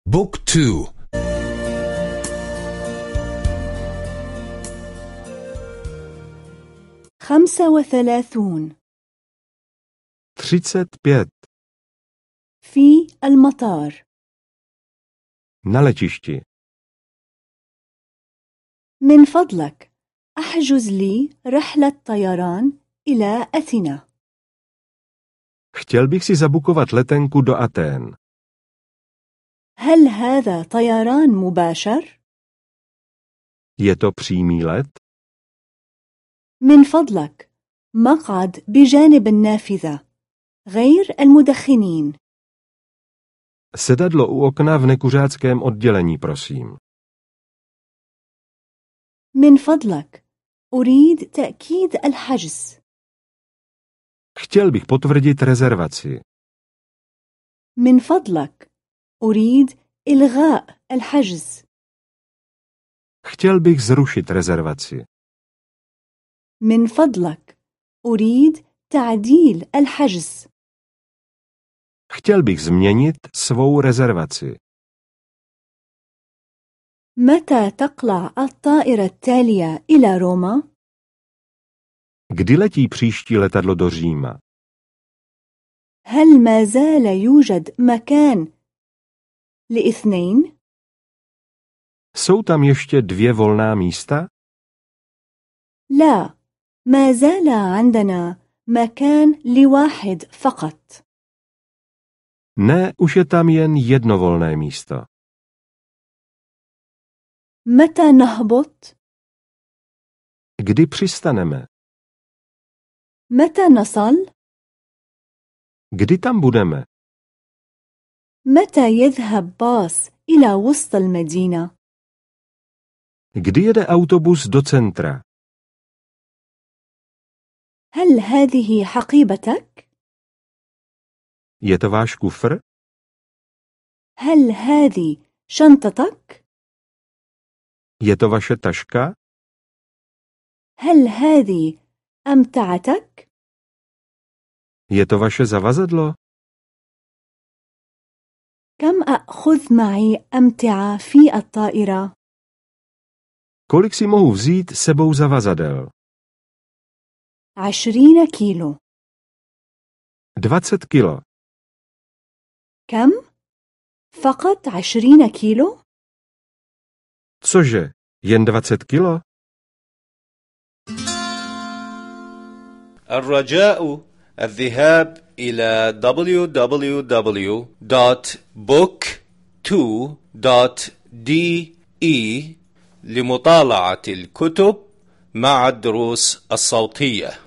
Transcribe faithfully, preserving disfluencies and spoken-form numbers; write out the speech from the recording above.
بوك تو. خمسة وثلاثون. třicet pět. في المطار. Na letišti. من فضلك احجز لي رحلة طيران إلى أثينا. Chtěl bych si zabukovat letenku do Athén. هل هذا طيران مباشر؟ Je to přímý let? من فضلك مقعد بجانب النافذة غير المدخنين. Sedadlo u okna v nekuřáckém oddělení, prosím. من فضلك أريد تأكيد الحجز. Chtěl bych potvrdit rezervaci. من فضلك أريد إلغاء الحجز. Chtěl bych zrušit rezervaci. من فضلك أريد تعديل الحجز. Chtěl bych změnit svou rezervaci. متى تقلع الطائرة التالية إلى روما؟ Kdy letí příští letadlo do Říma? هل ما زال يوجد مكان لاثنين؟ Jsou tam ještě dvě volná místa? لا، ما زال عندنا مكان لواحد فقط. Ne, už je tam jen jedno volné místo. متى نهبط؟ Kdy přistaneme? متى نصل؟ Kdy tam budeme? متى يذهب باص إلى وسط المدينة؟ Kdy jede autobus do centra? هل هذه حقيبتك؟ Je to váš kufr? هل هذه شنطتك؟ Je to vaše taška? هل هذه أمتعتك؟ Je to vaše zavazadlo? كم أخذ معي أمتعة في الطائرة؟ Kolik si mohu vzít sebou zavazadel? عشرين كيلو. dvacet kilo. كم؟ فقط عشرين كيلو؟ Cože, jen dvacet kilo? الرجاء الذهاب إلى دبليو دبليو دبليو دوت بوك تو دوت دي إي لمطالعة الكتب مع الدروس الصوتية.